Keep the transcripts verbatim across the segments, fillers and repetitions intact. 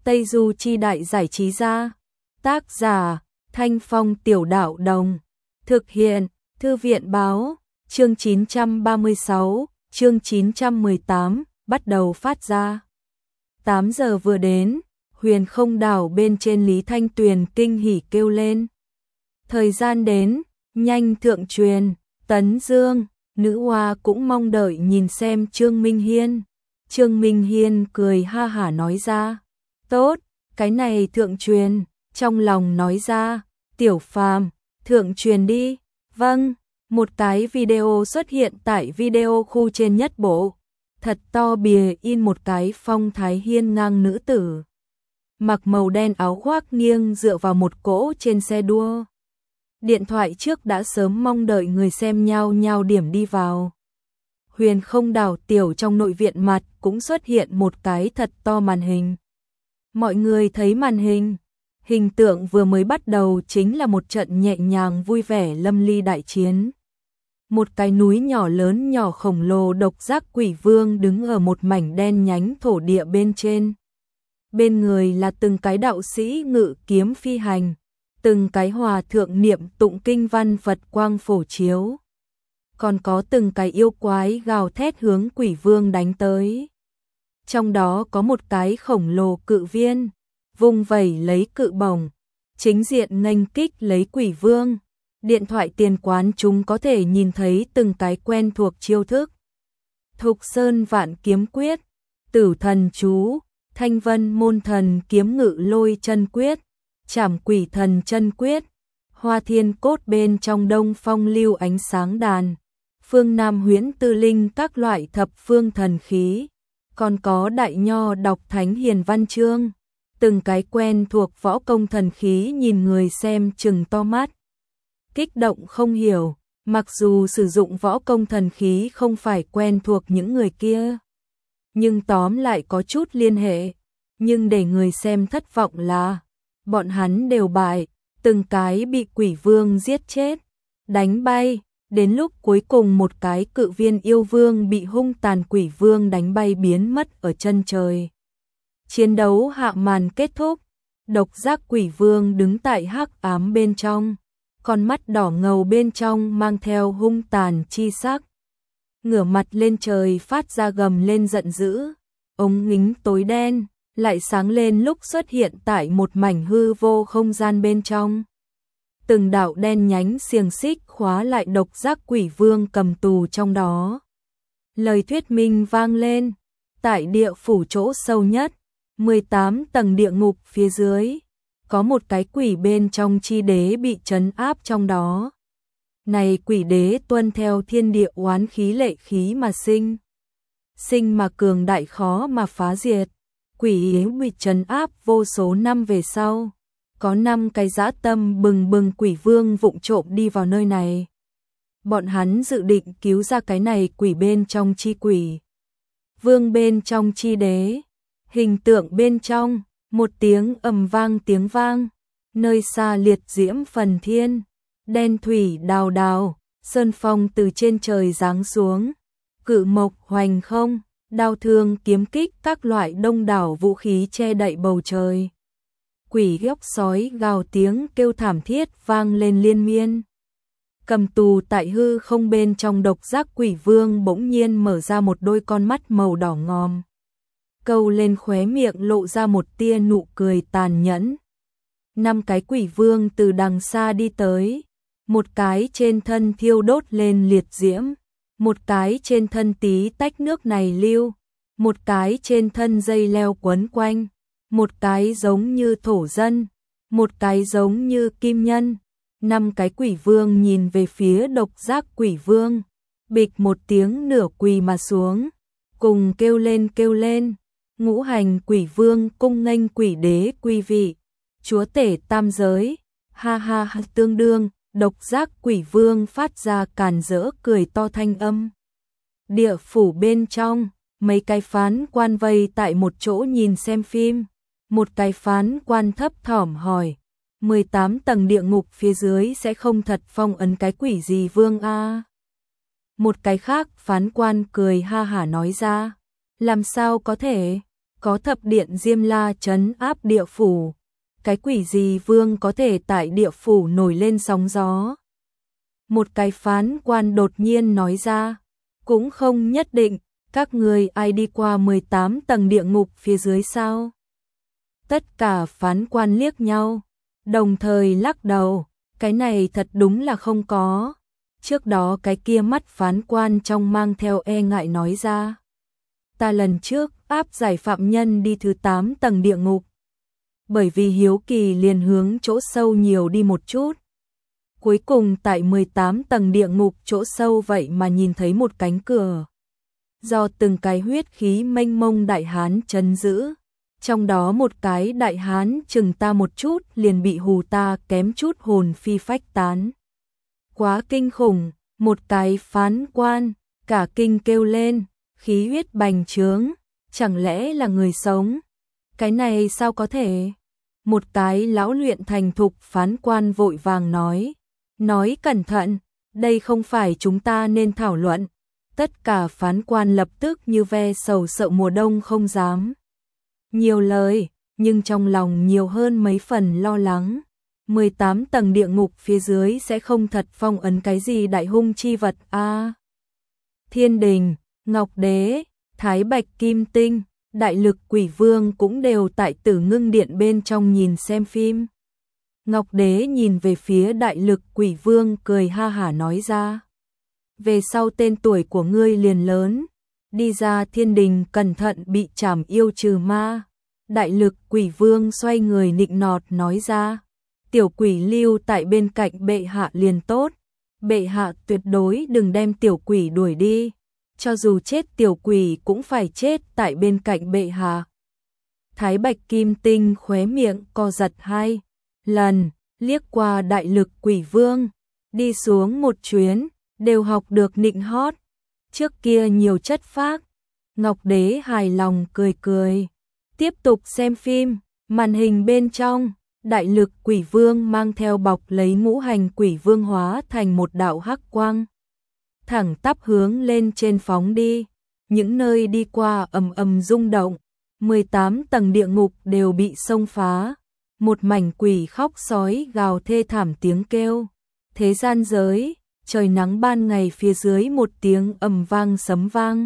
Tây Du Chi Đại Giải Trí Gia. Tác giả Thanh Phong Tiểu Đạo Đồng. Thực hiện Thư viện Báo. Chương chín trăm ba mươi sáu, chương chín trăm mười tám, bắt đầu phát ra. tám giờ vừa đến, Huyền Không Đảo bên trên Lý Thanh Tuyền kinh hỉ kêu lên. Thời gian đến, nhanh thượng truyền, Tấn Dương, nữ hoa cũng mong đợi nhìn xem Trương Minh Hiên. Trương Minh Hiên cười ha hả nói ra. Tốt, cái này thượng truyền, trong lòng nói ra, Tiểu Phàm, thượng truyền đi. Vâng, một cái video xuất hiện tại video khu trên nhất bộ. Thật to bìa in một cái phong thái hiên ngang nữ tử. Mặc màu đen áo khoác nghiêng dựa vào một cỗ trên xe đua. Điện thoại trước đã sớm mong đợi người xem nhao nhao điểm đi vào. Huyền Không Đảo tiểu trong nội viện mặt cũng xuất hiện một cái thật to màn hình. Mọi người thấy màn hình, hình tượng vừa mới bắt đầu chính là một trận nhẹ nhàng vui vẻ lâm ly đại chiến. Một cái núi nhỏ lớn nhỏ khổng lồ độc giác quỷ vương đứng ở một mảnh đen nhánh thổ địa bên trên. Bên người là từng cái đạo sĩ ngự kiếm phi hành, từng cái hòa thượng niệm tụng kinh văn Phật quang phổ chiếu. Còn có từng cái yêu quái gào thét hướng quỷ vương đánh tới. Trong đó có một cái khổng lồ cự viên, vung vẩy lấy cự bổng, chính diện nghênh kích lấy quỷ vương. Điện thoại tiền quán chúng có thể nhìn thấy từng cái quen thuộc chiêu thức. Thục Sơn Vạn Kiếm Quyết, Tử Thần Chú, Thanh Vân Môn Thần Kiếm Ngự Lôi Chân Quyết, Trảm Quỷ Thần Chân Quyết, Hoa Thiên Cốt bên trong Đông Phong Lưu Ánh Sáng Đàn, Phương Nam Huyễn Tư Linh các loại thập phương thần khí, còn có Đại Nho đọc Thánh Hiền Văn Chương, từng cái quen thuộc võ công thần khí nhìn người xem trừng to mắt. Kích động không hiểu, mặc dù sử dụng võ công thần khí không phải quen thuộc những người kia, nhưng tóm lại có chút liên hệ, nhưng để người xem thất vọng là bọn hắn đều bại, từng cái bị quỷ vương giết chết, đánh bay, đến lúc cuối cùng một cái cự viên yêu vương bị hung tàn quỷ vương đánh bay biến mất ở chân trời. Chiến đấu hạ màn kết thúc, độc giác quỷ vương đứng tại hắc ám bên trong, con mắt đỏ ngầu bên trong mang theo hung tàn chi sắc. Ngửa mặt lên trời phát ra gầm lên giận dữ, ống ngính tối đen lại sáng lên lúc xuất hiện tại một mảnh hư vô không gian bên trong. Từng đạo đen nhánh xiềng xích khóa lại độc giác quỷ vương cầm tù trong đó. Lời thuyết minh vang lên, tại địa phủ chỗ sâu nhất, mười tám tầng địa ngục phía dưới, có một cái quỷ bên trong chi đế bị trấn áp trong đó. Này quỷ đế tuân theo thiên địa oán khí lệ khí mà sinh. Sinh mà cường đại khó mà phá diệt. Quỷ yếu bị trấn áp vô số năm về sau. Có năm cái dã tâm bừng bừng quỷ vương vụng trộm đi vào nơi này. Bọn hắn dự định cứu ra cái này quỷ bên trong chi quỷ. Vương bên trong chi đế. Hình tượng bên trong, một tiếng ầm vang tiếng vang. Nơi xa liệt diễm phần thiên. Đen thủy đào đào, sơn phong từ trên trời giáng xuống. Cự mộc hoành không, đao thương kiếm kích các loại đông đảo vũ khí che đậy bầu trời. Quỷ góc sói gào tiếng kêu thảm thiết vang lên liên miên. Cầm tù tại hư không bên trong độc giác quỷ vương bỗng nhiên mở ra một đôi con mắt màu đỏ ngòm. Câu lên khóe miệng lộ ra một tia nụ cười tàn nhẫn. Năm cái quỷ vương từ đằng xa đi tới. Một cái trên thân thiêu đốt lên liệt diễm. Một cái trên thân tí tách nước này lưu. Một cái trên thân dây leo quấn quanh. Một cái giống như thổ dân. Một cái giống như kim nhân. Năm cái quỷ vương nhìn về phía độc giác quỷ vương. Bịch một tiếng nửa quỳ mà xuống. Cùng kêu lên kêu lên. Ngũ hành quỷ vương cung nghênh quỷ đế quy vị. Chúa tể tam giới. Ha ha ha tương đương. Độc giác quỷ vương phát ra càn rỡ cười to thanh âm. Địa phủ bên trong, mấy cái phán quan vây tại một chỗ nhìn xem phim. Một cái phán quan thấp thỏm hỏi, mười tám tầng địa ngục phía dưới sẽ không thật phong ấn cái quỷ gì vương a? Một cái khác phán quan cười ha hả nói ra, làm sao có thể? có thập điện Diêm La trấn áp địa phủ, cái quỷ gì vương có thể tại địa phủ nổi lên sóng gió. Một cái phán quan đột nhiên nói ra, cũng không nhất định, các người ai đi qua mười tám tầng địa ngục phía dưới sao? Tất cả phán quan liếc nhau, đồng thời lắc đầu, cái này thật đúng là không có. Trước đó cái kia mắt phán quan trong mang theo e ngại nói ra, ta lần trước áp giải phạm nhân đi thứ tám tầng địa ngục, bởi vì hiếu kỳ liền hướng chỗ sâu nhiều đi một chút. Cuối cùng tại mười tám tầng địa ngục chỗ sâu vậy mà nhìn thấy một cánh cửa, do từng cái huyết khí mênh mông đại hán trấn giữ. Trong đó một cái đại hán chừng ta một chút liền bị hù ta kém chút hồn phi phách tán. Quá kinh khủng, một cái phán quan, cả kinh kêu lên, khí huyết bành trướng, chẳng lẽ là người sống? Cái này sao có thể? Một cái lão luyện thành thục phán quan vội vàng nói, nói cẩn thận, đây không phải chúng ta nên thảo luận. Tất cả phán quan lập tức như ve sầu sợ mùa đông không dám nhiều lời, nhưng trong lòng nhiều hơn mấy phần lo lắng. mười tám tầng địa ngục phía dưới sẽ không thật phong ấn cái gì đại hung chi vật a. À, Thiên Đình, Ngọc Đế, Thái Bạch Kim Tinh, Đại Lực Quỷ Vương cũng đều tại Tử Ngưng Điện bên trong nhìn xem phim. Ngọc Đế nhìn về phía Đại Lực Quỷ Vương cười ha hả nói ra, về sau tên tuổi của ngươi liền lớn, đi ra thiên đình cẩn thận bị trảm yêu trừ ma. Đại Lực Quỷ Vương xoay người nịnh nọt nói ra, tiểu quỷ lưu tại bên cạnh bệ hạ liền tốt, bệ hạ tuyệt đối đừng đem tiểu quỷ đuổi đi, cho dù chết tiểu quỷ cũng phải chết tại bên cạnh bệ hạ. Thái Bạch Kim Tinh khóe miệng co giật hai lần, liếc qua Đại Lực Quỷ Vương, đi xuống một chuyến, đều học được nịnh hót, trước kia nhiều chất phác. Ngọc Đế hài lòng cười cười, tiếp tục xem phim. Màn hình bên trong, Đại Lực Quỷ Vương mang theo bọc lấy ngũ hành quỷ vương hóa thành một đạo hắc quang, thẳng tắp hướng lên trên phóng đi, những nơi đi qua ầm ầm rung động, mười tám tầng địa ngục đều bị xông phá, một mảnh quỷ khóc sói gào thê thảm tiếng kêu. Thế gian giới, trời nắng ban ngày phía dưới một tiếng ầm vang sấm vang,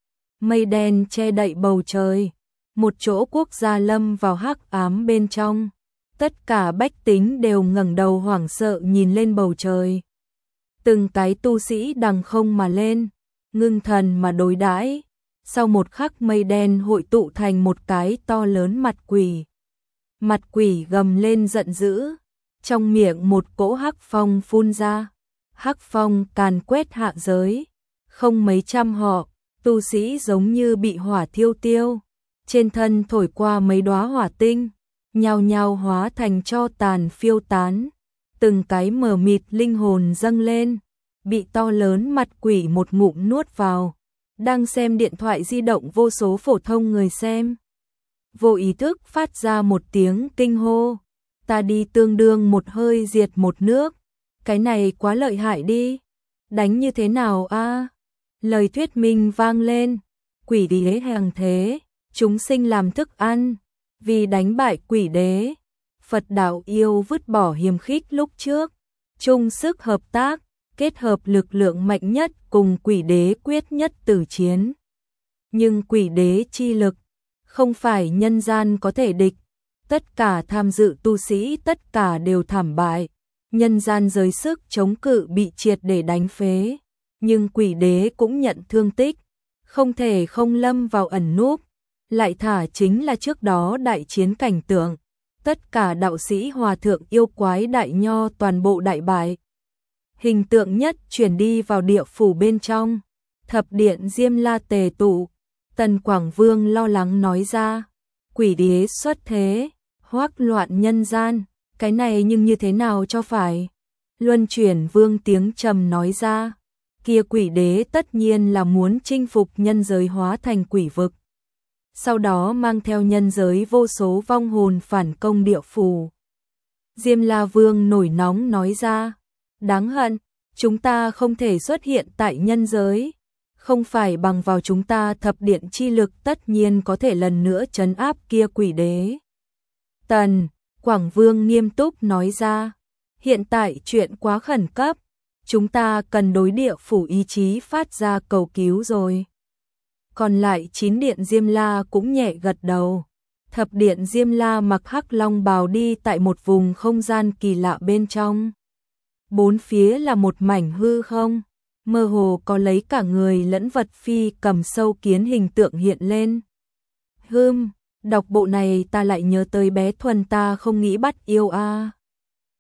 mây đen che đậy bầu trời, một chỗ quốc gia lâm vào hắc ám bên trong. Tất cả bách tính đều ngẩng đầu hoảng sợ nhìn lên bầu trời. Từng cái tu sĩ đằng không mà lên, ngưng thần mà đối đãi. Sau một khắc mây đen hội tụ thành một cái to lớn mặt quỷ. Mặt quỷ gầm lên giận dữ, trong miệng một cỗ hắc phong phun ra. Hắc phong càn quét hạ giới, không mấy trăm họ, tu sĩ giống như bị hỏa thiêu tiêu, trên thân thổi qua mấy đóa hỏa tinh, nhao nhao hóa thành tro tàn phiêu tán, từng cái mờ mịt linh hồn dâng lên, bị to lớn mặt quỷ một ngụm nuốt vào. Đang xem điện thoại di động vô số phổ thông người xem, vô ý thức phát ra một tiếng kinh hô, ta đi tương đương một hơi diệt một nước, cái này quá lợi hại đi, đánh như thế nào a? À? Lời thuyết minh vang lên, quỷ đế hàng thế, chúng sinh làm thức ăn, vì đánh bại quỷ đế, Phật đạo yêu vứt bỏ hiềm khích lúc trước, chung sức hợp tác, kết hợp lực lượng mạnh nhất cùng quỷ đế quyết nhất tử chiến. Nhưng quỷ đế chi lực, không phải nhân gian có thể địch, tất cả tham dự tu sĩ tất cả đều thảm bại, nhân gian giới sức chống cự bị triệt để đánh phế, nhưng quỷ đế cũng nhận thương tích, không thể không lâm vào ẩn núp, lại thả chính là trước đó đại chiến cảnh tượng, tất cả đạo sĩ hòa thượng yêu quái đại nho toàn bộ đại bại. Hình tượng nhất chuyển đi vào địa phủ bên trong, thập điện Diêm La tề tụ, Tần Quảng Vương lo lắng nói ra, quỷ đế xuất thế, hoắc loạn nhân gian, cái này nhưng như thế nào cho phải? Luân Chuyển Vương tiếng trầm nói ra, kia quỷ đế tất nhiên là muốn chinh phục nhân giới hóa thành quỷ vực, sau đó mang theo nhân giới vô số vong hồn phản công địa phủ. Diêm La Vương nổi nóng nói ra, đáng hận, chúng ta không thể xuất hiện tại nhân giới, Không phải bằng vào chúng ta thập điện chi lực tất nhiên có thể lần nữa trấn áp kia quỷ đế. Tần, Quảng Vương nghiêm túc nói ra, hiện tại chuyện quá khẩn cấp, chúng ta cần đối địa phủ ý chí phát ra cầu cứu rồi. Còn lại chín điện Diêm La cũng nhẹ gật đầu. Thập điện Diêm La mặc hắc long bào đi tại một vùng không gian kỳ lạ bên trong. Bốn phía là một mảnh hư không, mơ hồ có lấy cả người lẫn vật phi cầm sâu kiến hình tượng hiện lên. Hừm, đọc bộ này ta lại nhớ tới bé Thuần ta không nghĩ bắt yêu a. À.